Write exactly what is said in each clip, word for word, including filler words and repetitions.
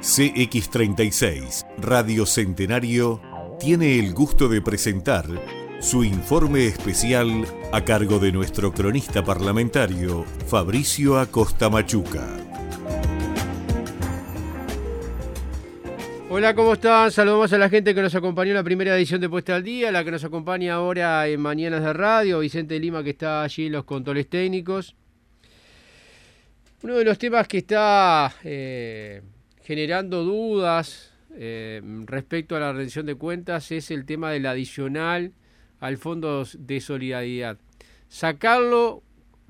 C X treinta y seis, Radio Centenario, tiene el gusto de presentar su informe especial a cargo de nuestro cronista parlamentario, Fabricio Acosta Machuca. Hola, ¿cómo están? Saludamos a la gente que nos acompañó en la primera edición de Puesta al Día, la que nos acompaña ahora en Mañanas de Radio, Vicente Lima, que está allí en los controles técnicos. Uno de los temas que está eh, generando dudas eh, respecto a la rendición de cuentas es el tema del adicional al Fondo de Solidaridad. Sacarlo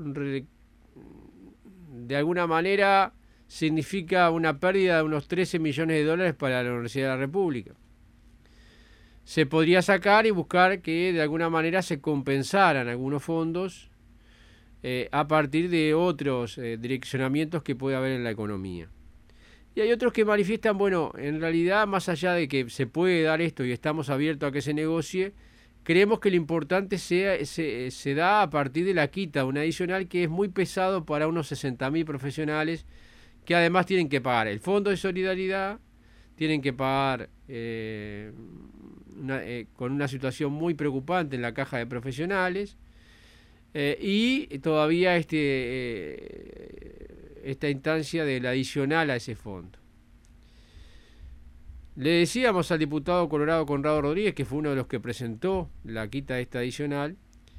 de alguna manera significa una pérdida de unos trece millones de dólares para la Universidad de la República. Se podría sacar y buscar que de alguna manera se compensaran algunos fondos eh, a partir de otros eh, direccionamientos que puede haber en la economía. Y hay otros que manifiestan, bueno, en realidad, más allá de que se puede dar esto y estamos abiertos a que se negocie, creemos que lo importante sea, se, se da a partir de la quita, un adicional que es muy pesado para unos sesenta mil profesionales que además tienen que pagar el Fondo de Solidaridad, tienen que pagar eh, una, eh, con una situación muy preocupante en la caja de profesionales eh, y todavía este, eh, esta instancia del adicional a ese fondo. Le decíamos al diputado colorado Conrado Rodríguez, que fue uno de los que presentó la quita de esta adicional,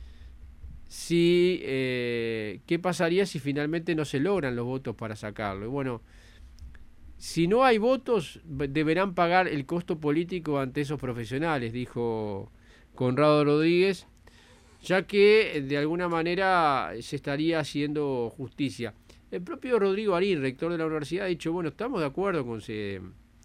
si eh, qué pasaría si finalmente no se logran los votos para sacarlo. Y bueno, si no hay votos, deberán pagar el costo político ante esos profesionales, dijo Conrado Rodríguez, ya que de alguna manera se estaría haciendo justicia. El propio Rodrigo Arín, rector de la universidad, ha dicho, bueno, estamos de acuerdo con se,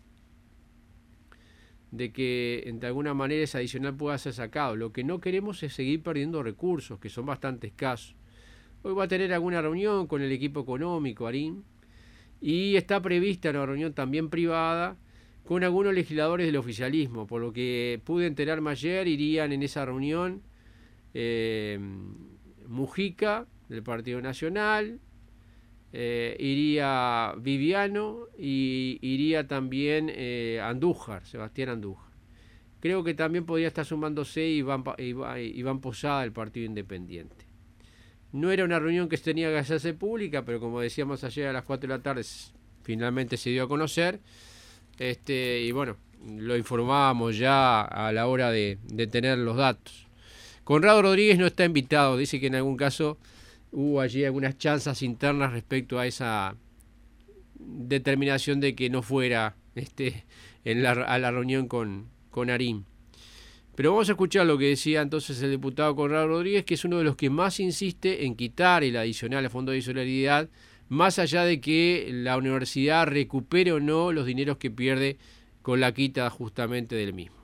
de que de alguna manera ese adicional pueda ser sacado. Lo que no queremos es seguir perdiendo recursos, que son bastante escasos. Hoy va a tener alguna reunión con el equipo económico, Arín, y está prevista una reunión también privada con algunos legisladores del oficialismo. Por lo que pude enterarme ayer, irían en esa reunión eh, Mujica, del Partido Nacional, Eh, iría Viviano y iría también eh, Andújar, Sebastián Andújar. Creo que también podría estar sumándose Iván, Iván, Iván Posada del Partido Independiente. No era una reunión que tenía que hacerse pública, pero como decíamos ayer a las cuatro de la tarde, finalmente se dio a conocer. Este, y bueno, lo informábamos ya a la hora de, de tener los datos. Conrado Rodríguez no está invitado, dice que en algún caso hubo allí algunas chanzas internas respecto a esa determinación de que no fuera este, en la, a la reunión con, con Arín. Pero vamos a escuchar lo que decía entonces el diputado Conrado Rodríguez, que es uno de los que más insiste en quitar el adicional al Fondo de Solidaridad, más allá de que la universidad recupere o no los dineros que pierde con la quita justamente del mismo.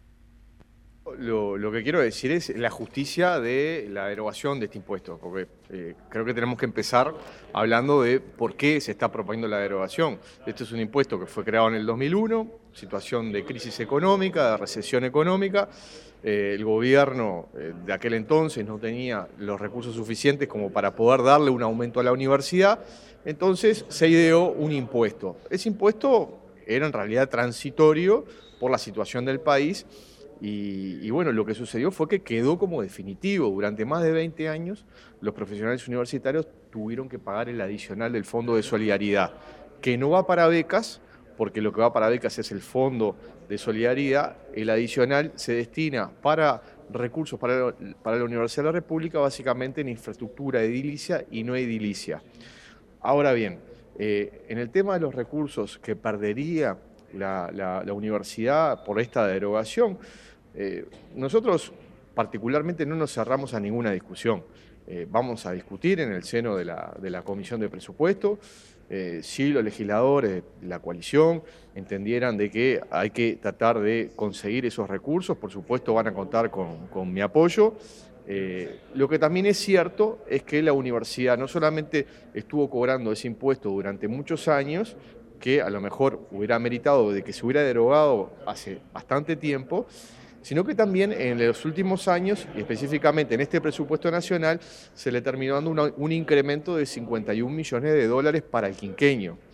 Lo, lo que quiero decir es la justicia de la derogación de este impuesto, porque eh, creo que tenemos que empezar hablando de por qué se está proponiendo la derogación. Este es un impuesto que fue creado en el dos mil uno, situación de crisis económica, de recesión económica. Eh, el gobierno eh, de aquel entonces no tenía los recursos suficientes como para poder darle un aumento a la universidad, entonces se ideó un impuesto. Ese impuesto era en realidad transitorio por la situación del país. Y, y bueno, lo que sucedió fue que quedó como definitivo. Durante más de veinte años, los profesionales universitarios tuvieron que pagar el adicional del Fondo de Solidaridad, que no va para becas, porque lo que va para becas es el Fondo de Solidaridad. El adicional se destina para recursos para, para la Universidad de la República, básicamente en infraestructura edilicia y no edilicia. Ahora bien, eh, en el tema de los recursos que perdería la, la, la universidad por esta derogación, Eh, nosotros particularmente no nos cerramos a ninguna discusión. Eh, vamos a discutir en el seno de la, de la Comisión de Presupuesto eh, si los legisladores de la coalición entendieran de que hay que tratar de conseguir esos recursos. Por supuesto van a contar con, con mi apoyo. Eh, lo que también es cierto es que la universidad no solamente estuvo cobrando ese impuesto durante muchos años, que a lo mejor hubiera meritado de que se hubiera derogado hace bastante tiempo, sino que también en los últimos años, y específicamente en este presupuesto nacional, se le terminó dando una, un incremento de cincuenta y un millones de dólares para el quinquenio.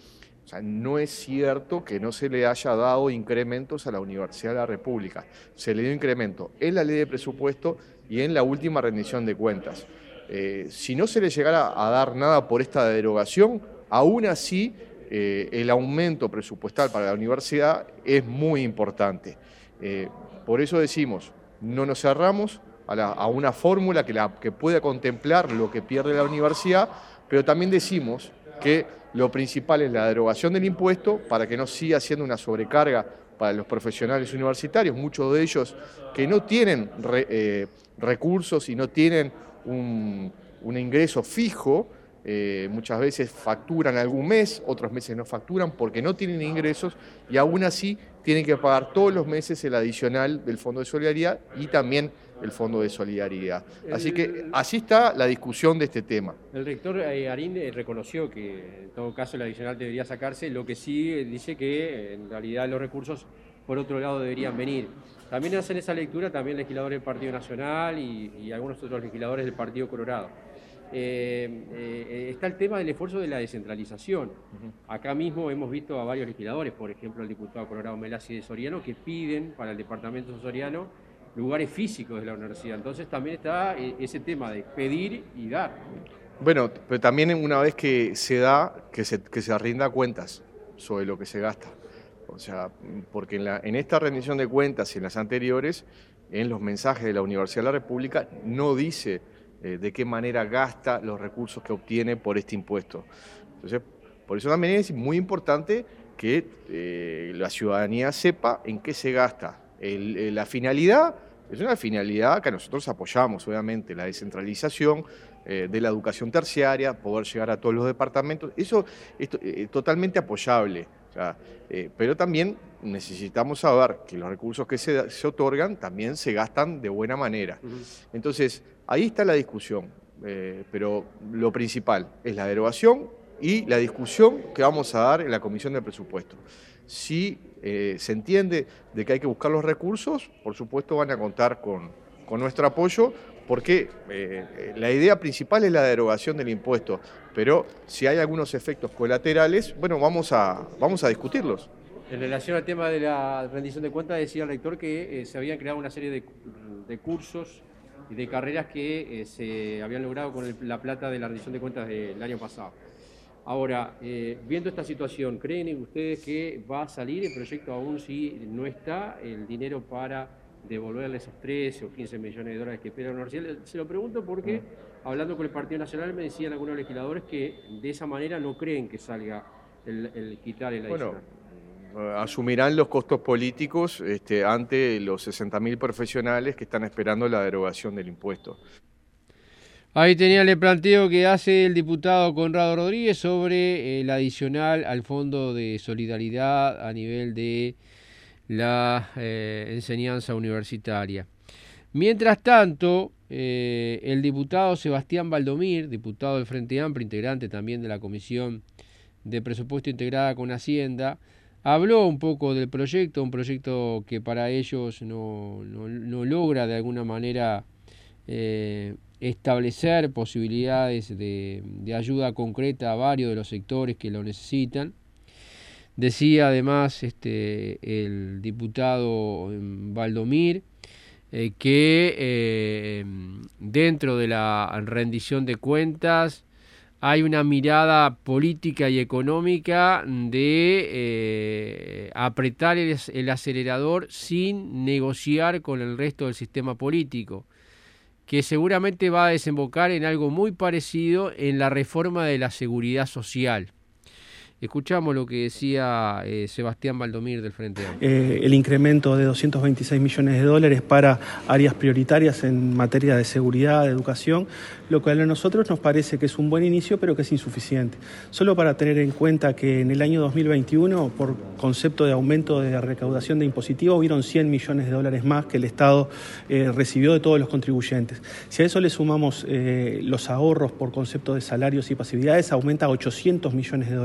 O sea, no es cierto que no se le haya dado incrementos a la Universidad de la República. Se le dio incremento en la ley de presupuesto y en la última rendición de cuentas. Eh, si no se le llegara a dar nada por esta derogación, aún así eh, el aumento presupuestal para la universidad es muy importante. Eh, por eso decimos, no nos cerramos a, la, a una fórmula que, la, que pueda contemplar lo que pierde la universidad, pero también decimos que lo principal es la derogación del impuesto para que no siga siendo una sobrecarga para los profesionales universitarios, muchos de ellos que no tienen re, eh, recursos y no tienen un, un ingreso fijo, eh, muchas veces facturan algún mes, otros meses no facturan porque no tienen ingresos y aún así tienen que pagar todos los meses el adicional del Fondo de Solidaridad y también el Fondo de Solidaridad. Así que así está la discusión de este tema. El rector eh, Arín eh, reconoció que en todo caso el adicional debería sacarse, lo que sí eh, dice que en realidad los recursos por otro lado deberían venir. También hacen esa lectura también legisladores del Partido Nacional y, y algunos otros legisladores del Partido Colorado. Eh, eh, está el tema del esfuerzo de la descentralización. Uh-huh. Acá mismo hemos visto a varios legisladores, por ejemplo el diputado Colorado Melassi de Soriano, que piden para el departamento soriano lugares físicos de la universidad. Entonces también está ese tema de pedir y dar. Bueno, pero también una vez que se da, que se, que se rinda cuentas sobre lo que se gasta. O sea, porque en, la, en esta rendición de cuentas y en las anteriores, en los mensajes de la Universidad de la República, no dice eh, de qué manera gasta los recursos que obtiene por este impuesto. Entonces, por eso también es muy importante que eh, la ciudadanía sepa en qué se gasta. El, el, la finalidad es una finalidad que nosotros apoyamos, obviamente, la descentralización eh, de la educación terciaria, poder llegar a todos los departamentos, eso es eh, totalmente apoyable. O sea, eh, pero también necesitamos saber que los recursos que se, se otorgan también se gastan de buena manera. Uh-huh. Entonces, ahí está la discusión, eh, pero lo principal es la derogación y la discusión que vamos a dar en la Comisión de Presupuesto. Si eh, se entiende de que hay que buscar los recursos, por supuesto van a contar con, con nuestro apoyo, porque eh, la idea principal es la derogación del impuesto, pero si hay algunos efectos colaterales, bueno, vamos a, vamos a discutirlos. En relación al tema de la rendición de cuentas, decía el rector que eh, se habían creado una serie de, de cursos y de carreras que eh, se habían logrado con el, la plata de la rendición de cuentas del año pasado. Ahora, eh, viendo esta situación, ¿creen ustedes que va a salir el proyecto aún si no está el dinero para devolverle esos trece o quince millones de dólares que espera la universidad? Se lo pregunto porque, hablando con el Partido Nacional, me decían algunos legisladores que de esa manera no creen que salga el, el quitar el adicional. Bueno, asumirán los costos políticos este, ante los sesenta mil profesionales que están esperando la derogación del impuesto. Ahí tenía el planteo que hace el diputado Conrado Rodríguez sobre el adicional al Fondo de Solidaridad a nivel de la eh, enseñanza universitaria. Mientras tanto, eh, el diputado Sebastián Valdomir, diputado del Frente Amplio, integrante también de la Comisión de Presupuesto Integrada con Hacienda, habló un poco del proyecto, un proyecto que para ellos no, no, no logra de alguna manera eh, establecer posibilidades de, de ayuda concreta a varios de los sectores que lo necesitan. Decía además este, el diputado Valdomir eh, que eh, dentro de la rendición de cuentas hay una mirada política y económica de eh, apretar el, el acelerador sin negociar con el resto del sistema político, que seguramente va a desembocar en algo muy parecido en la reforma de la seguridad social. Escuchamos lo que decía eh, Sebastián Valdomir del Frente Amplio. Eh, el incremento de doscientos veintiséis millones de dólares para áreas prioritarias en materia de seguridad, de educación, lo cual a nosotros nos parece que es un buen inicio, pero que es insuficiente. Solo para tener en cuenta que en el año dos mil veintiuno, por concepto de aumento de recaudación de impositiva, hubieron cien millones de dólares más que el Estado eh, recibió de todos los contribuyentes. Si a eso le sumamos eh, los ahorros por concepto de salarios y pasividades, aumenta a ochocientos millones de dólares.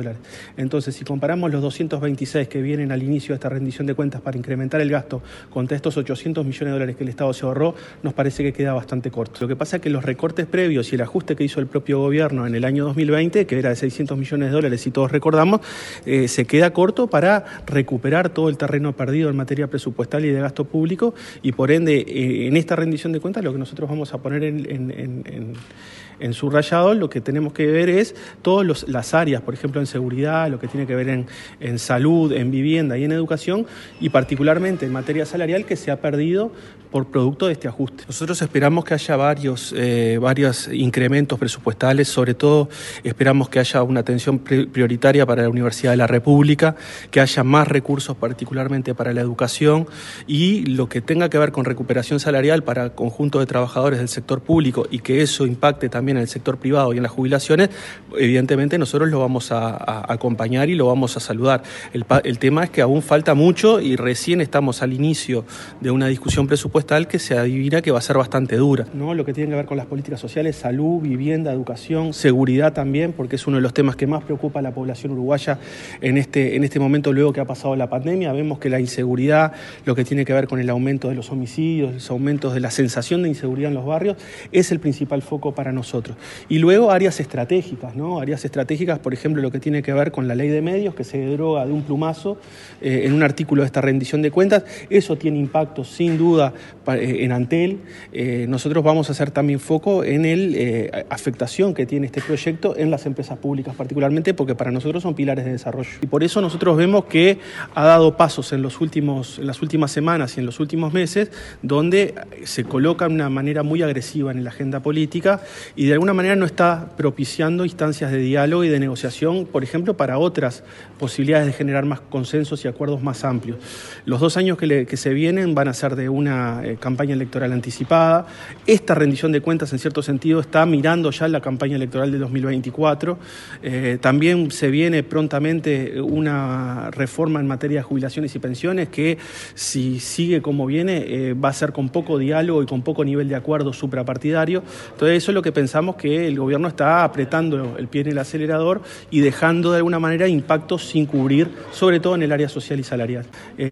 Entonces, si comparamos los doscientos veintiséis que vienen al inicio de esta rendición de cuentas para incrementar el gasto contra estos ochocientos millones de dólares que el Estado se ahorró, nos parece que queda bastante corto. Lo que pasa es que los recortes previos y el ajuste que hizo el propio gobierno en el año dos mil veinte, que era de seiscientos millones de dólares, si todos recordamos, eh, se queda corto para recuperar todo el terreno perdido en materia presupuestal y de gasto público, y por ende, eh, en esta rendición de cuentas, lo que nosotros vamos a poner en, en, en, en En subrayado, lo que tenemos que ver es todas las áreas, por ejemplo, en seguridad, lo que tiene que ver en, en salud, en vivienda y en educación, y particularmente en materia salarial, que se ha perdido por producto de este ajuste. Nosotros esperamos que haya varios, eh, varios incrementos presupuestales, sobre todo esperamos que haya una atención prioritaria para la Universidad de la República, que haya más recursos particularmente para la educación, y lo que tenga que ver con recuperación salarial para el conjunto de trabajadores del sector público, y que eso impacte también en el sector privado y en las jubilaciones, evidentemente nosotros lo vamos a, a acompañar y lo vamos a saludar. El, el tema es que aún falta mucho y recién estamos al inicio de una discusión presupuestal que se adivina que va a ser bastante dura, ¿no? Lo que tiene que ver con las políticas sociales, salud, vivienda, educación, seguridad también, porque es uno de los temas que más preocupa a la población uruguaya en este, en este momento, luego que ha pasado la pandemia. Vemos que la inseguridad, lo que tiene que ver con el aumento de los homicidios, los aumentos de la sensación de inseguridad en los barrios, es el principal foco para nosotros. Y luego áreas estratégicas, ¿no? Áreas estratégicas, por ejemplo, lo que tiene que ver con la ley de medios, que se deroga de un plumazo eh, en un artículo de esta rendición de cuentas. Eso tiene impacto, sin duda, en Antel. Eh, nosotros vamos a hacer también foco en la eh, afectación que tiene este proyecto en las empresas públicas, particularmente porque para nosotros son pilares de desarrollo. Y por eso nosotros vemos que ha dado pasos en, los últimos, en las últimas semanas y en los últimos meses, donde se coloca de una manera muy agresiva en la agenda política y de alguna manera no está propiciando instancias de diálogo y de negociación, por ejemplo, para otras posibilidades de generar más consensos y acuerdos más amplios. Los dos años que, le, que se vienen van a ser de una eh, campaña electoral anticipada. Esta rendición de cuentas, en cierto sentido, está mirando ya la campaña electoral de dos mil veinticuatro. Eh, también se viene prontamente una reforma en materia de jubilaciones y pensiones que, si sigue como viene, eh, va a ser con poco diálogo y con poco nivel de acuerdo suprapartidario. Entonces, eso es lo que pensamos, que el gobierno está apretando el pie en el acelerador y dejando de alguna manera impactos sin cubrir, sobre todo en el área social y salarial. Eh,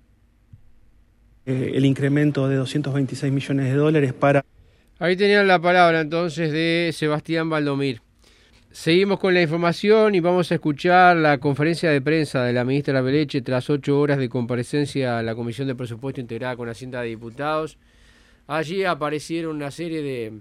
eh, el incremento de doscientos veintiséis millones de dólares para... Ahí tenían la palabra entonces de Sebastián Valdomir. Seguimos con la información y vamos a escuchar la conferencia de prensa de la ministra Beleche tras ocho horas de comparecencia a la Comisión de Presupuesto integrada con Hacienda de Diputados. Allí aparecieron una serie de,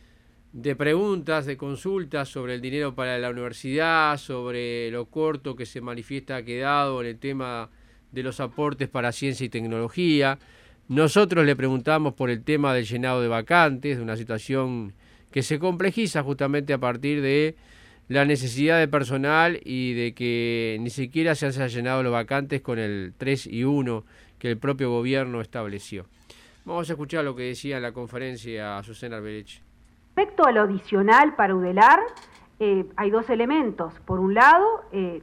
de preguntas, de consultas sobre el dinero para la universidad, sobre lo corto que se manifiesta ha quedado en el tema de los aportes para ciencia y tecnología. Nosotros le preguntamos por el tema del llenado de vacantes, de una situación que se complejiza justamente a partir de la necesidad de personal y de que ni siquiera se han llenado los vacantes con el tres y uno que el propio gobierno estableció. Vamos a escuchar lo que decía en la conferencia Azucena Beleche. Respecto a lo adicional para UDELAR, eh, hay dos elementos. Por un lado, eh,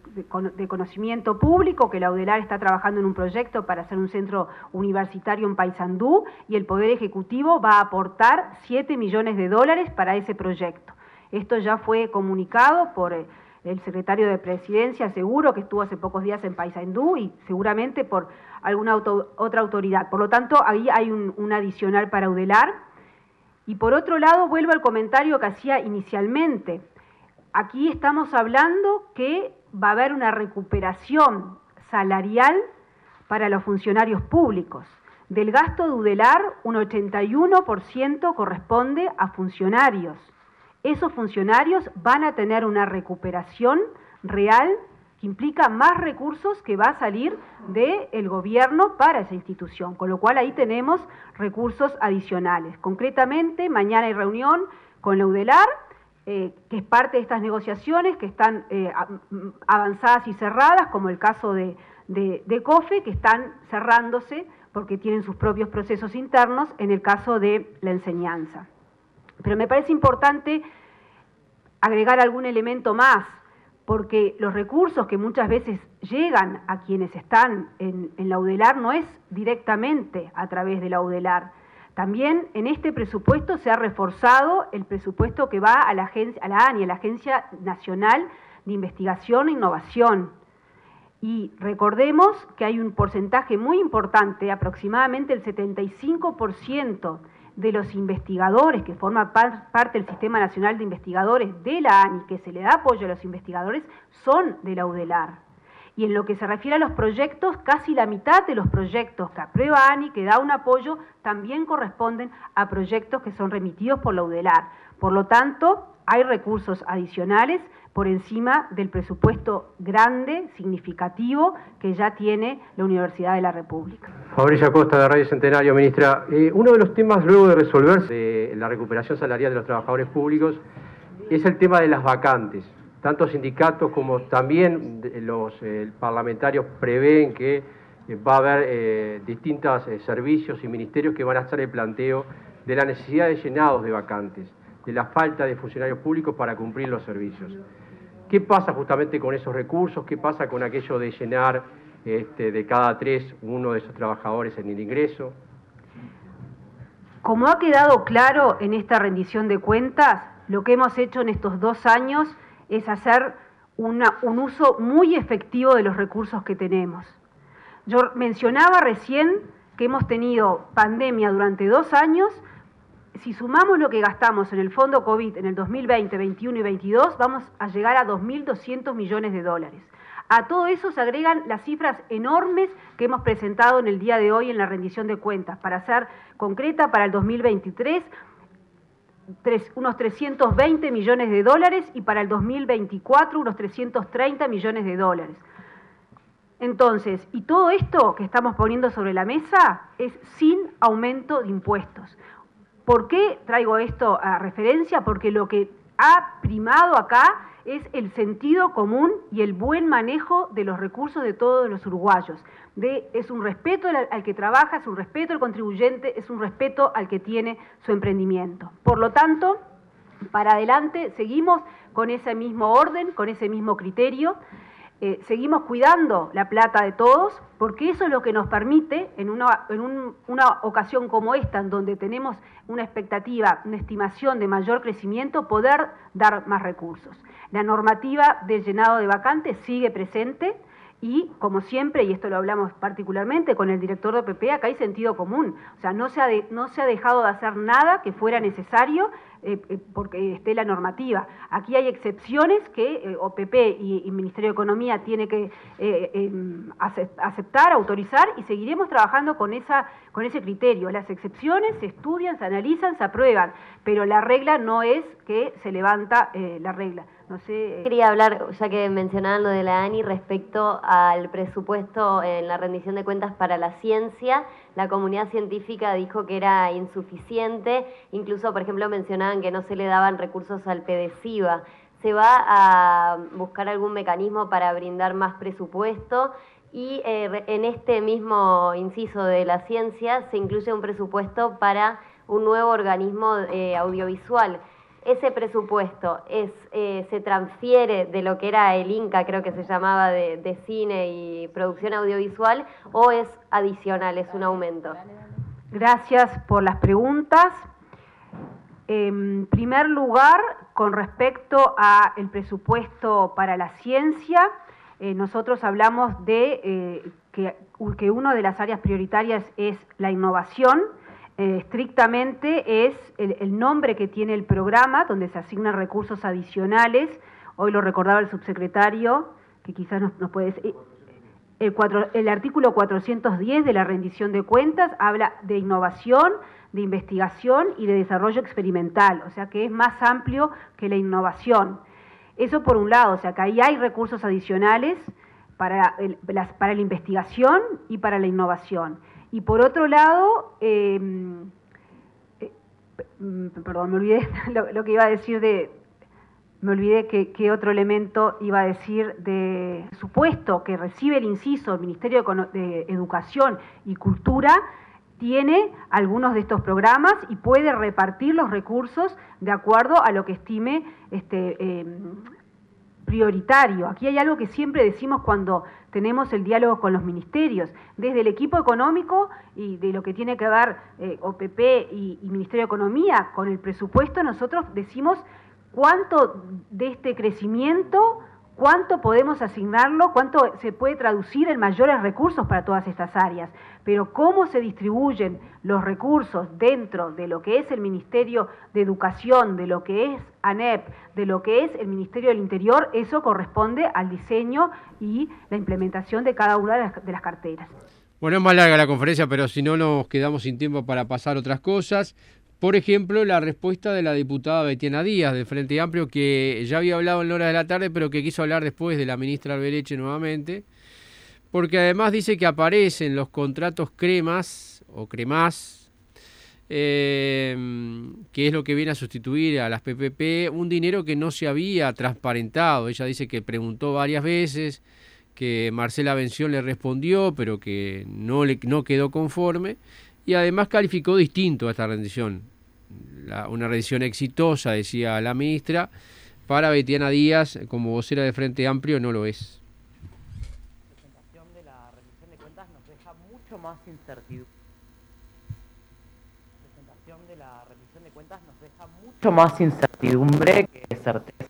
de conocimiento público, que la UDELAR está trabajando en un proyecto para hacer un centro universitario en Paysandú, y el Poder Ejecutivo va a aportar siete millones de dólares para ese proyecto. Esto ya fue comunicado por el secretario de Presidencia, seguro, que estuvo hace pocos días en Paysandú, y seguramente por alguna auto, otra autoridad. Por lo tanto, ahí hay un, un adicional para UDELAR. Y por otro lado, vuelvo al comentario que hacía inicialmente. Aquí estamos hablando que va a haber una recuperación salarial para los funcionarios públicos. Del gasto de UDELAR, un ochenta y uno por ciento corresponde a funcionarios. Esos funcionarios van a tener una recuperación real que implica más recursos que va a salir del gobierno para esa institución, con lo cual ahí tenemos recursos adicionales. Concretamente, mañana hay reunión con la UDELAR, Eh, que es parte de estas negociaciones que están eh, avanzadas y cerradas, como el caso de, de, de COFE, que están cerrándose porque tienen sus propios procesos internos en el caso de la enseñanza. Pero me parece importante agregar algún elemento más, porque los recursos que muchas veces llegan a quienes están en, en la UDELAR no es directamente a través de la UDELAR. También en este presupuesto se ha reforzado el presupuesto que va a la, agencia, a la ANI, a la Agencia Nacional de investigación e innovación. Y recordemos que hay un porcentaje muy importante, aproximadamente el setenta y cinco por ciento de los investigadores que forman par, parte del Sistema Nacional de Investigadores de la ANI, que se le da apoyo a los investigadores, son de la UDELAR. Y en lo que se refiere a los proyectos, casi la mitad de los proyectos que aprueba ANI, que da un apoyo, también corresponden a proyectos que son remitidos por la UDELAR. Por lo tanto, hay recursos adicionales por encima del presupuesto grande, significativo, que ya tiene la Universidad de la República. Fabricio Acosta, de Radio Centenario. Ministra, eh, uno de los temas luego de resolverse de la recuperación salarial de los trabajadores públicos es el tema de las vacantes. Tanto sindicatos como también los eh, parlamentarios prevén que eh, va a haber eh, distintos eh, servicios y ministerios que van a hacer el planteo de la necesidad de llenados de vacantes, de la falta de funcionarios públicos para cumplir los servicios. ¿Qué pasa justamente con esos recursos? ¿Qué pasa con aquello de llenar este, de cada tres uno de esos trabajadores en el ingreso? Como ha quedado claro en esta rendición de cuentas, lo que hemos hecho en estos dos años es hacer una, un uso muy efectivo de los recursos que tenemos. Yo mencionaba recién que hemos tenido pandemia durante dos años. Si sumamos lo que gastamos en el Fondo COVID en el dos mil veinte, veintiuno y veintidós, vamos a llegar a dos mil doscientos millones de dólares. A todo eso se agregan las cifras enormes que hemos presentado en el día de hoy en la rendición de cuentas. Para ser concreta, para el dos mil veintitrés, Tres, unos trescientos veinte millones de dólares y para el dos mil veinticuatro unos trescientos treinta millones de dólares. Entonces, y todo esto que estamos poniendo sobre la mesa es sin aumento de impuestos. ¿Por qué traigo esto a referencia? Porque lo que ha primado acá es el sentido común y el buen manejo de los recursos de todos los uruguayos. De, es un respeto al, al que trabaja, es un respeto al contribuyente, es un respeto al que tiene su emprendimiento. Por lo tanto, para adelante seguimos con ese mismo orden, con ese mismo criterio, eh, seguimos cuidando la plata de todos, porque eso es lo que nos permite, en, una, en un, una ocasión como esta, en donde tenemos una expectativa, una estimación de mayor crecimiento, poder dar más recursos. La normativa de llenado de vacantes sigue presente y, como siempre, y esto lo hablamos particularmente con el director de O P P, acá hay sentido común. O sea, no se ha, de, no se ha dejado de hacer nada que fuera necesario eh, eh, porque esté la normativa. Aquí hay excepciones que eh, O P P y, y Ministerio de Economía tiene que eh, eh, aceptar, autorizar, y seguiremos trabajando con, esa, con ese criterio. Las excepciones se estudian, se analizan, se aprueban, pero la regla no es que se levanta eh, la regla. No sé. Quería hablar, ya que mencionaban lo de la ANI, respecto al presupuesto en la rendición de cuentas para la ciencia. La comunidad científica dijo que era insuficiente, incluso, por ejemplo, mencionaban que no se le daban recursos al PEDESIVA. ¿Se va a buscar algún mecanismo para brindar más presupuesto? Y eh, en este mismo inciso de la ciencia se incluye un presupuesto para un nuevo organismo eh, audiovisual. ¿Ese presupuesto es, eh, se transfiere de lo que era el INCA, creo que se llamaba, de, de cine y producción audiovisual, o es adicional, es un aumento? Gracias por las preguntas. En primer lugar, con respecto al presupuesto para la ciencia, eh, nosotros hablamos de eh, que, que una de las áreas prioritarias es la innovación. Eh, estrictamente es el, el nombre que tiene el programa, donde se asignan recursos adicionales. Hoy lo recordaba el subsecretario, que quizás nos, nos puede decir. El, cuatro, el artículo cuatrocientos diez de la rendición de cuentas habla de innovación, de investigación y de desarrollo experimental, o sea que es más amplio que la innovación. Eso por un lado, o sea que ahí hay recursos adicionales para, el, las, para la investigación y para la innovación. Y por otro lado, eh, eh, perdón, me olvidé lo, lo que iba a decir de, me olvidé que, que otro elemento iba a decir de supuesto que recibe el inciso del Ministerio de, de Educación y Cultura, tiene algunos de estos programas y puede repartir los recursos de acuerdo a lo que estime este, eh, prioritario. Aquí hay algo que siempre decimos cuando tenemos el diálogo con los ministerios, desde el equipo económico y de lo que tiene que ver eh, O P P y, y Ministerio de Economía con el presupuesto, nosotros decimos cuánto de este crecimiento cuánto podemos asignarlo, cuánto se puede traducir en mayores recursos para todas estas áreas, pero cómo se distribuyen los recursos dentro de lo que es el Ministerio de Educación, de lo que es ANEP, de lo que es el Ministerio del Interior, eso corresponde al diseño y la implementación de cada una de las, de las carteras. Bueno, es más larga la conferencia, pero si no nos quedamos sin tiempo para pasar otras cosas. Por ejemplo, la respuesta de la diputada Betiana Díaz, del Frente Amplio, que ya había hablado en horas de la tarde, pero que quiso hablar después de la ministra Albeleche nuevamente, porque además dice que aparecen los contratos cremas o cremás, eh, que es lo que viene a sustituir a las P P P, un dinero que no se había transparentado. Ella dice que preguntó varias veces, que Marcela Bención le respondió, pero que no, le, no quedó conforme, y además calificó distinto a esta rendición. La, una rendición exitosa, decía la ministra. Para Betiana Díaz, como vocera de Frente Amplio, no lo es. La presentación de la rendición de cuentas nos deja mucho más incertidumbre. La presentación de la rendición de cuentas nos deja mucho más incertidumbre que certeza.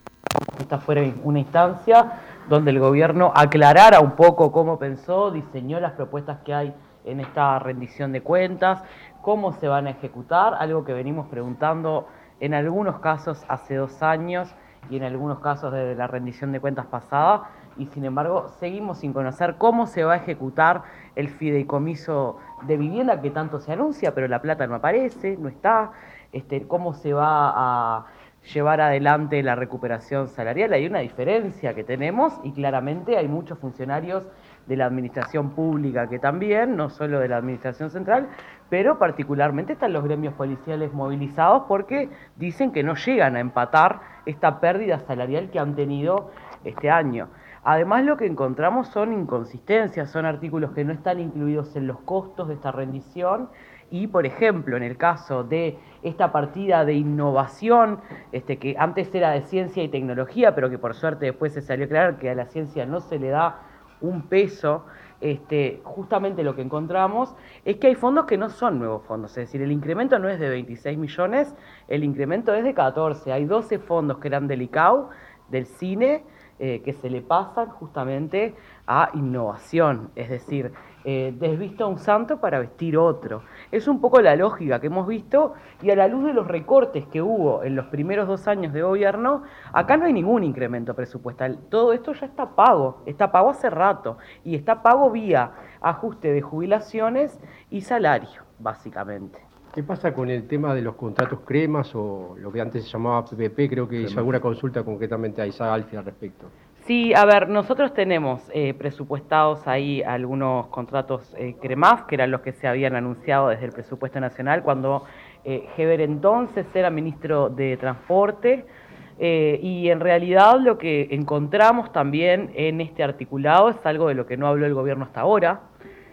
Esta fuera una instancia donde el gobierno aclarara un poco cómo pensó, diseñó las propuestas que hay en esta rendición de cuentas, cómo se van a ejecutar, algo que venimos preguntando en algunos casos hace dos años y en algunos casos desde la rendición de cuentas pasada, y sin embargo seguimos sin conocer cómo se va a ejecutar el fideicomiso de vivienda que tanto se anuncia, pero la plata no aparece, no está, este, cómo se va a llevar adelante la recuperación salarial. Hay una diferencia que tenemos y claramente hay muchos funcionarios de la administración pública que también, no solo de la administración central, pero particularmente están los gremios policiales movilizados porque dicen que no llegan a empatar esta pérdida salarial que han tenido este año. Además, lo que encontramos son inconsistencias, son artículos que no están incluidos en los costos de esta rendición y, por ejemplo, en el caso de esta partida de innovación, este, que antes era de ciencia y tecnología, pero que por suerte después se salió a aclarar que a la ciencia no se le da un peso, este, justamente lo que encontramos es que hay fondos que no son nuevos fondos, es decir, el incremento no es de veintiséis millones, el incremento es de catorce, hay doce fondos que eran del I C A U, del cine, eh, que se le pasan justamente a innovación, es decir, eh, desvisto a un santo para vestir otro. Es un poco la lógica que hemos visto y a la luz de los recortes que hubo en los primeros dos años de gobierno, acá no hay ningún incremento presupuestal. Todo esto ya está pago, está pago hace rato y está pago vía ajuste de jubilaciones y salario, básicamente. ¿Qué pasa con el tema de los contratos cremas o lo que antes se llamaba P P P? Creo que hizo alguna consulta concretamente a Isa Alfi al respecto. Sí, a ver, nosotros tenemos eh, presupuestados ahí algunos contratos eh, CREMAF, que eran los que se habían anunciado desde el presupuesto nacional cuando eh, Heber entonces era ministro de Transporte, eh, y en realidad lo que encontramos también en este articulado es algo de lo que no habló el gobierno hasta ahora.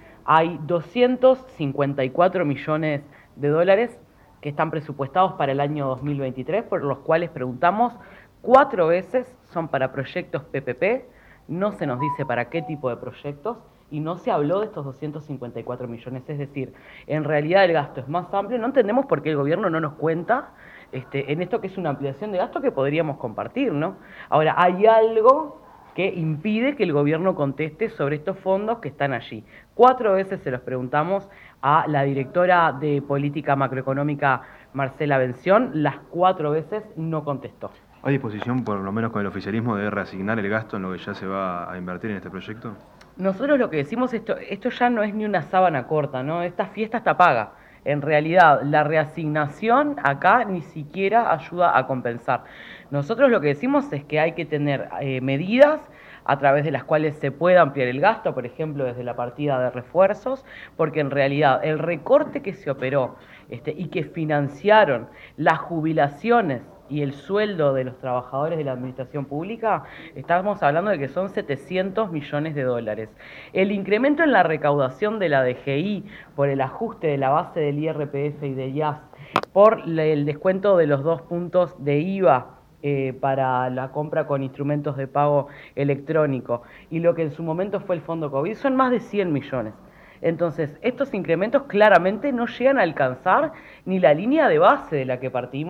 Hay doscientos cincuenta y cuatro millones de dólares que están presupuestados para el año dos mil veintitrés, por los cuales preguntamos cuatro veces, son para proyectos P P P, no se nos dice para qué tipo de proyectos y no se habló de estos doscientos cincuenta y cuatro millones, es decir, en realidad el gasto es más amplio, no entendemos por qué el gobierno no nos cuenta este, en esto que es una ampliación de gasto que podríamos compartir, ¿no? Ahora, hay algo que impide que el gobierno conteste sobre estos fondos que están allí. Cuatro veces se los preguntamos a la directora de Política Macroeconómica, Marcela Bención, las cuatro veces no contestó. ¿Hay disposición, por lo menos con el oficialismo, de reasignar el gasto en lo que ya se va a invertir en este proyecto? Nosotros lo que decimos, esto, esto ya no es ni una sábana corta, ¿no? Esta fiesta está paga. En realidad, la reasignación acá ni siquiera ayuda a compensar. Nosotros lo que decimos es que hay que tener eh, medidas a través de las cuales se pueda ampliar el gasto, por ejemplo, desde la partida de refuerzos, porque en realidad el recorte que se operó este, y que financiaron las jubilaciones y el sueldo de los trabajadores de la administración pública, estamos hablando de que son setecientos millones de dólares. El incremento en la recaudación de la D G I por el ajuste de la base del I R P F y de I A S, por el descuento de los dos puntos de I V A eh, para la compra con instrumentos de pago electrónico y lo que en su momento fue el Fondo COVID, son más de cien millones. Entonces, estos incrementos claramente no llegan a alcanzar ni la línea de base de la que partimos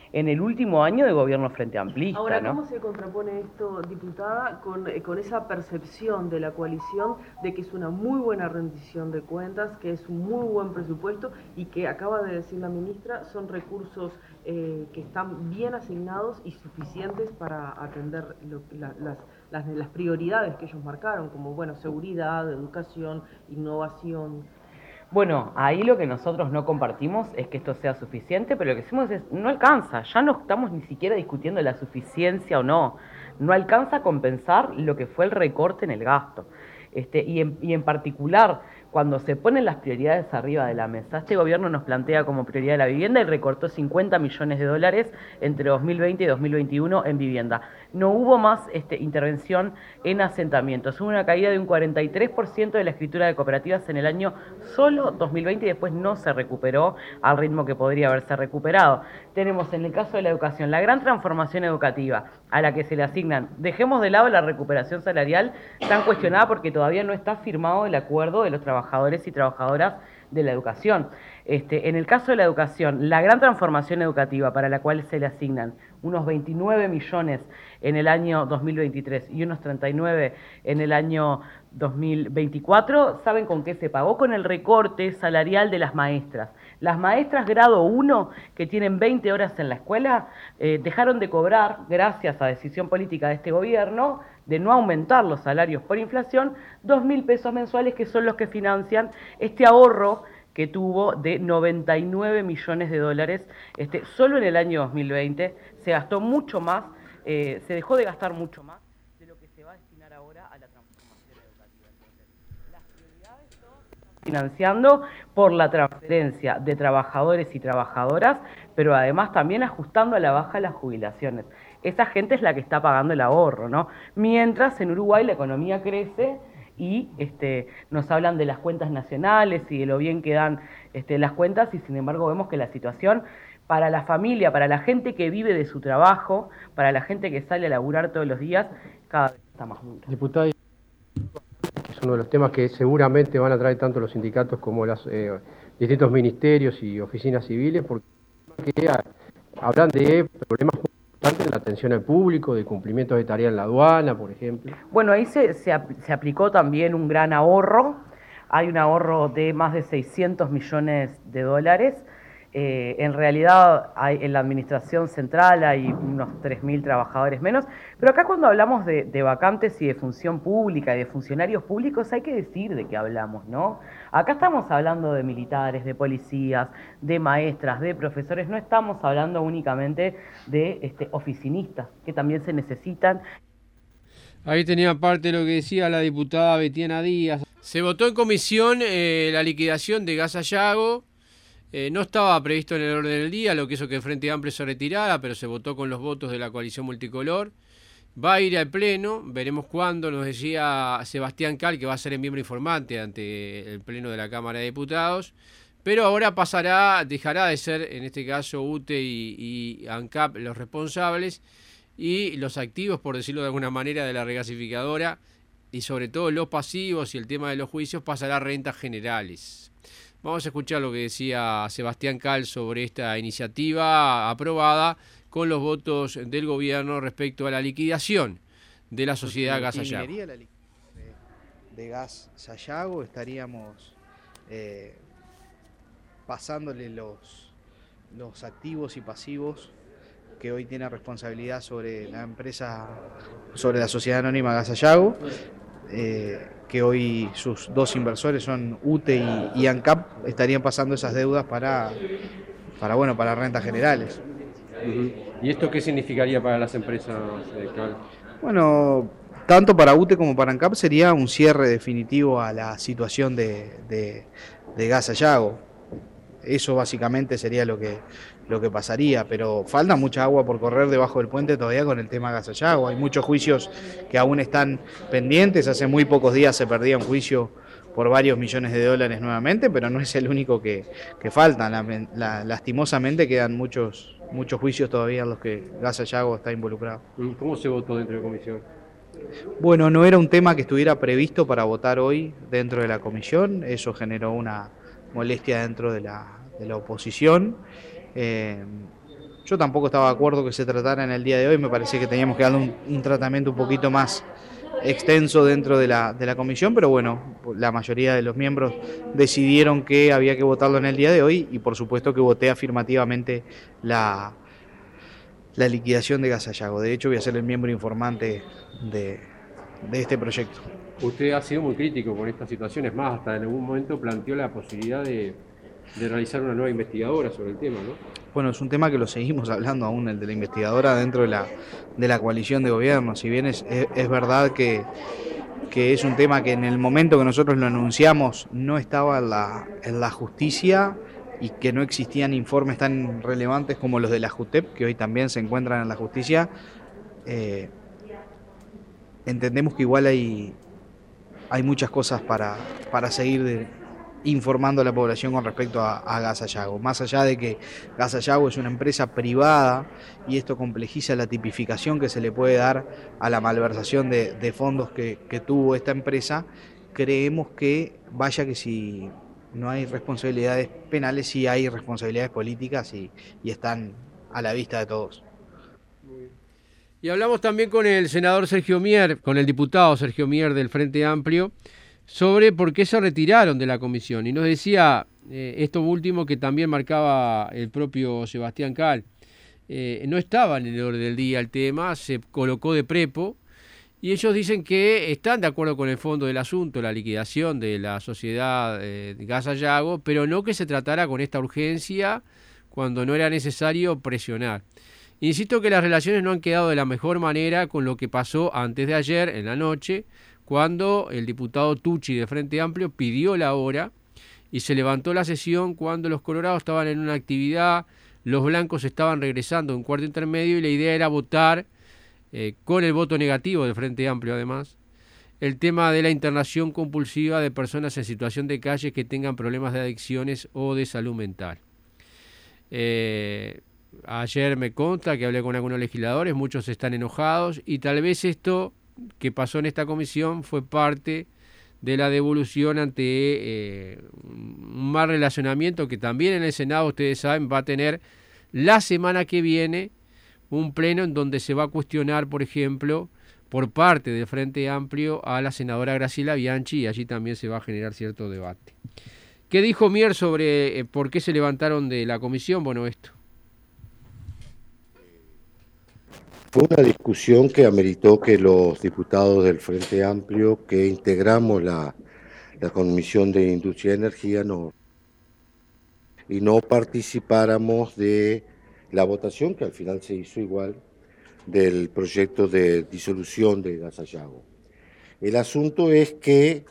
en el último año de gobierno frente amplista. Ahora, ¿no? ¿cómo se contrapone esto, diputada, con, eh, con esa percepción de la coalición de que es una muy buena rendición de cuentas, que es un muy buen presupuesto y que, acaba de decir la ministra, son recursos eh, que están bien asignados y suficientes para atender lo, la, las, las, las prioridades que ellos marcaron, como bueno, seguridad, educación, innovación? Bueno, ahí lo que nosotros no compartimos es que esto sea suficiente, pero lo que decimos es, no alcanza, ya no estamos ni siquiera discutiendo la suficiencia o no, no alcanza a compensar lo que fue el recorte en el gasto. Este, y, en, y en particular, cuando se ponen las prioridades arriba de la mesa, este gobierno nos plantea como prioridad la vivienda y recortó cincuenta millones de dólares entre dos mil veinte y dos mil veintiuno en vivienda. No hubo más este, intervención en asentamientos. Hubo una caída de un cuarenta y tres por ciento de la escritura de cooperativas en el año solo dos mil veinte y después no se recuperó al ritmo que podría haberse recuperado. Tenemos en el caso de la educación la gran transformación educativa a la que se le asignan. Dejemos de lado la recuperación salarial tan cuestionada porque todavía no está firmado el acuerdo de los trabajadores y trabajadoras de la educación. Este, en el caso de la educación, la gran transformación educativa para la cual se le asignan unos veintinueve millones en el año dos mil veintitrés y unos treinta y nueve en el año dos mil veinticuatro, ¿saben con qué se pagó? Con el recorte salarial de las maestras. Las maestras grado uno, que tienen veinte horas en la escuela, eh, dejaron de cobrar, gracias a decisión política de este gobierno, de no aumentar los salarios por inflación, dos mil pesos mensuales, que son los que financian este ahorro que tuvo de noventa y nueve millones de dólares. Este, solo en el año dos mil veinte se gastó mucho más, eh, se dejó de gastar mucho más de lo que se va a destinar ahora a la transformación educativa. Entonces, las prioridades son financiando por la transferencia de trabajadores y trabajadoras, pero además también ajustando a la baja las jubilaciones. Esa gente es la que está pagando el ahorro, ¿no? Mientras en Uruguay la economía crece y este, nos hablan de las cuentas nacionales y de lo bien que dan este, las cuentas, y sin embargo vemos que la situación para la familia, para la gente que vive de su trabajo, para la gente que sale a laburar todos los días, cada vez está más dura. Diputada, que es uno de los temas que seguramente van a traer tanto los sindicatos como los eh, distintos ministerios y oficinas civiles, porque hablan de problemas importantes en la atención al público, de cumplimientos de tarea en la aduana, por ejemplo. Bueno, ahí se, se, se aplicó también un gran ahorro. Hay un ahorro de más de seiscientos millones de dólares. Eh, en realidad hay, en la administración central hay unos tres mil trabajadores menos, pero acá cuando hablamos de, de vacantes y de función pública y de funcionarios públicos hay que decir de qué hablamos, ¿no? Acá estamos hablando de militares, de policías, de maestras, de profesores, no estamos hablando únicamente de este, oficinistas, que también se necesitan. Ahí tenía parte de lo que decía la diputada Betiana Díaz. Se votó en comisión eh, la liquidación de Gas Sayago. Eh, no estaba previsto en el orden del día, lo que hizo que el Frente Amplio se retirara, pero se votó con los votos de la coalición multicolor. Va a ir al Pleno, veremos cuándo, nos decía Sebastián Cal, que va a ser el miembro informante ante el Pleno de la Cámara de Diputados, pero ahora pasará, dejará de ser, en este caso, U T E y, y ANCAP los responsables, y los activos, por decirlo de alguna manera, de la regasificadora, y sobre todo los pasivos y el tema de los juicios, pasará a rentas generales. Vamos a escuchar lo que decía Sebastián Cal sobre esta iniciativa aprobada con los votos del gobierno respecto a la liquidación de la sociedad Gas Sayago. La liquidación de, de Gas Sayago estaríamos eh, pasándole los, los activos y pasivos que hoy tiene responsabilidad sobre la empresa, sobre la sociedad anónima Gas Sayago. Eh, que hoy sus dos inversores son U T E y, y ANCAP, estarían pasando esas deudas para, para, bueno, para rentas generales. Uh-huh. ¿Y esto qué significaría para las empresas, eh, Cal? Bueno, tanto para U T E como para ANCAP sería un cierre definitivo a la situación de, de, de Gas Sayago. Eso básicamente sería lo que, lo que pasaría, pero falta mucha agua por correr debajo del puente todavía con el tema Gas Sayago. Hay muchos juicios que aún están pendientes. Hace muy pocos días se perdía un juicio por varios millones de dólares nuevamente, pero no es el único que, que falta. La, la, lastimosamente quedan muchos, muchos juicios todavía en los que Gas Sayago está involucrado. ¿Cómo se votó dentro de la comisión? Bueno, no era un tema que estuviera previsto para votar hoy dentro de la comisión. Eso generó una molestia dentro de la, de la oposición. Eh, Yo tampoco estaba de acuerdo que se tratara en el día de hoy, me parece que teníamos que darle un, un tratamiento un poquito más extenso dentro de la, de la comisión, pero bueno, la mayoría de los miembros decidieron que había que votarlo en el día de hoy y por supuesto que voté afirmativamente la, la liquidación de Gas Sayago. De hecho, voy a ser el miembro informante de, de este proyecto. Usted ha sido muy crítico con esta situación, es más, hasta en algún momento planteó la posibilidad de, de realizar una nueva investigadora sobre el tema, ¿no? Bueno, es un tema que lo seguimos hablando aún, el de la investigadora dentro de la, de la coalición de gobierno. Si bien es, es, es verdad que, que es un tema que en el momento que nosotros lo anunciamos no estaba en la, en la justicia y que no existían informes tan relevantes como los de la JUTEP, que hoy también se encuentran en la justicia, eh, entendemos que igual hay, hay muchas cosas para, para seguir de, informando a la población con respecto a, a Gas Sayago. Más allá de que Gas Sayago es una empresa privada y esto complejiza la tipificación que se le puede dar a la malversación de, de fondos que, que tuvo esta empresa, creemos que, vaya que si no hay responsabilidades penales, sí hay responsabilidades políticas y, y están a la vista de todos. Y hablamos también con el senador Sergio Mier, con el diputado Sergio Mier del Frente Amplio, sobre por qué se retiraron de la comisión. Y nos decía eh, esto último que también marcaba el propio Sebastián Cal. Eh, no estaba en el orden del día el tema, se colocó de prepo, y ellos dicen que están de acuerdo con el fondo del asunto, la liquidación de la sociedad eh, Gas Sayago, pero no que se tratara con esta urgencia cuando no era necesario presionar. Insisto que las relaciones no han quedado de la mejor manera con lo que pasó antes de ayer, en la noche, cuando el diputado Tucci de Frente Amplio pidió la hora y se levantó la sesión cuando los colorados estaban en una actividad, los blancos estaban regresando a un cuarto intermedio y la idea era votar, eh, con el voto negativo de Frente Amplio además, el tema de la internación compulsiva de personas en situación de calle que tengan problemas de adicciones o de salud mental. Eh, ayer me consta que hablé con algunos legisladores, muchos están enojados y tal vez esto que pasó en esta comisión fue parte de la devolución ante eh, un mal relacionamiento que también en el Senado, ustedes saben, va a tener la semana que viene un pleno en donde se va a cuestionar, por ejemplo, por parte del Frente Amplio a la senadora Graciela Bianchi y allí también se va a generar cierto debate. ¿Qué dijo Mier sobre eh, por qué se levantaron de la comisión? Bueno, esto. Fue una discusión que ameritó que los diputados del Frente Amplio que integramos la, la Comisión de Industria y Energía no, y no participáramos de la votación, que al final se hizo igual, del proyecto de disolución de Gas Sayago. El asunto es que,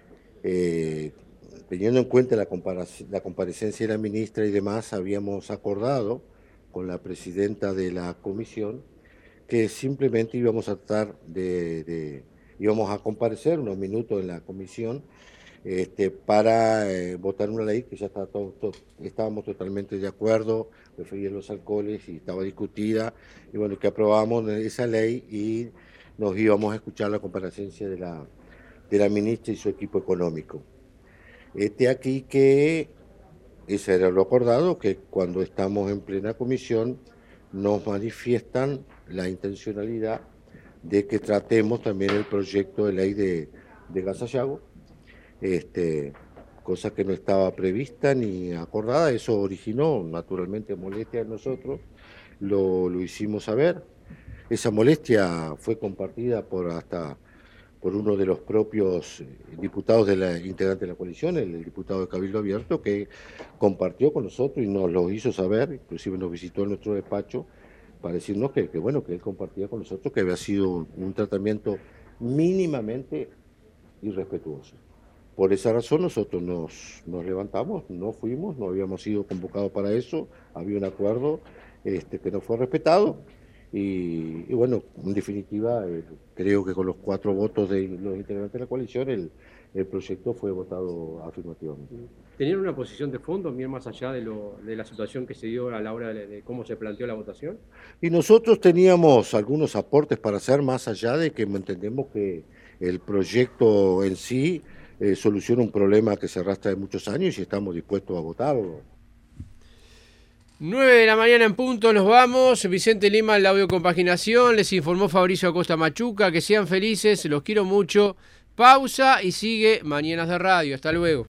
eh, teniendo en cuenta la, la comparecencia de la ministra y demás, habíamos acordado con la presidenta de la comisión que simplemente íbamos a tratar de, de íbamos a comparecer unos minutos en la comisión este, para eh, votar una ley que ya está todo, todo, estábamos totalmente de acuerdo, refería a los alcoholes y estaba discutida, y bueno, que aprobamos esa ley y nos íbamos a escuchar la comparecencia de la, de la ministra y su equipo económico. Este aquí que, ese era lo acordado, que cuando estamos en plena comisión nos manifiestan la intencionalidad de que tratemos también el proyecto de ley de, de Gas Sayago, este, cosa que no estaba prevista ni acordada. Eso originó naturalmente molestia en nosotros, lo, lo hicimos saber. Esa molestia fue compartida por hasta por uno de los propios diputados de la integrante de la coalición, el, el diputado de Cabildo Abierto, que compartió con nosotros y nos lo hizo saber, inclusive nos visitó en nuestro despacho, para decirnos que, que, bueno, que él compartía con nosotros que había sido un, un tratamiento mínimamente irrespetuoso. Por esa razón nosotros nos, nos levantamos, no fuimos, no habíamos sido convocados para eso, había un acuerdo este, que no fue respetado y, y bueno, en definitiva, eh, creo que con los cuatro votos de los integrantes de la coalición el, el proyecto fue votado afirmativamente. ¿Tenían una posición de fondo, bien más allá de, lo, de la situación que se dio a la hora de, de cómo se planteó la votación? Y nosotros teníamos algunos aportes para hacer, más allá de que entendemos que el proyecto en sí eh, soluciona un problema que se arrastra de muchos años y estamos dispuestos a votarlo. nueve de la mañana en punto, nos vamos. Vicente Lima en la audiocompaginación. Les informó Fabricio Acosta Machuca. Que sean felices, los quiero mucho. Pausa y sigue Mañanas de Radio. Hasta luego.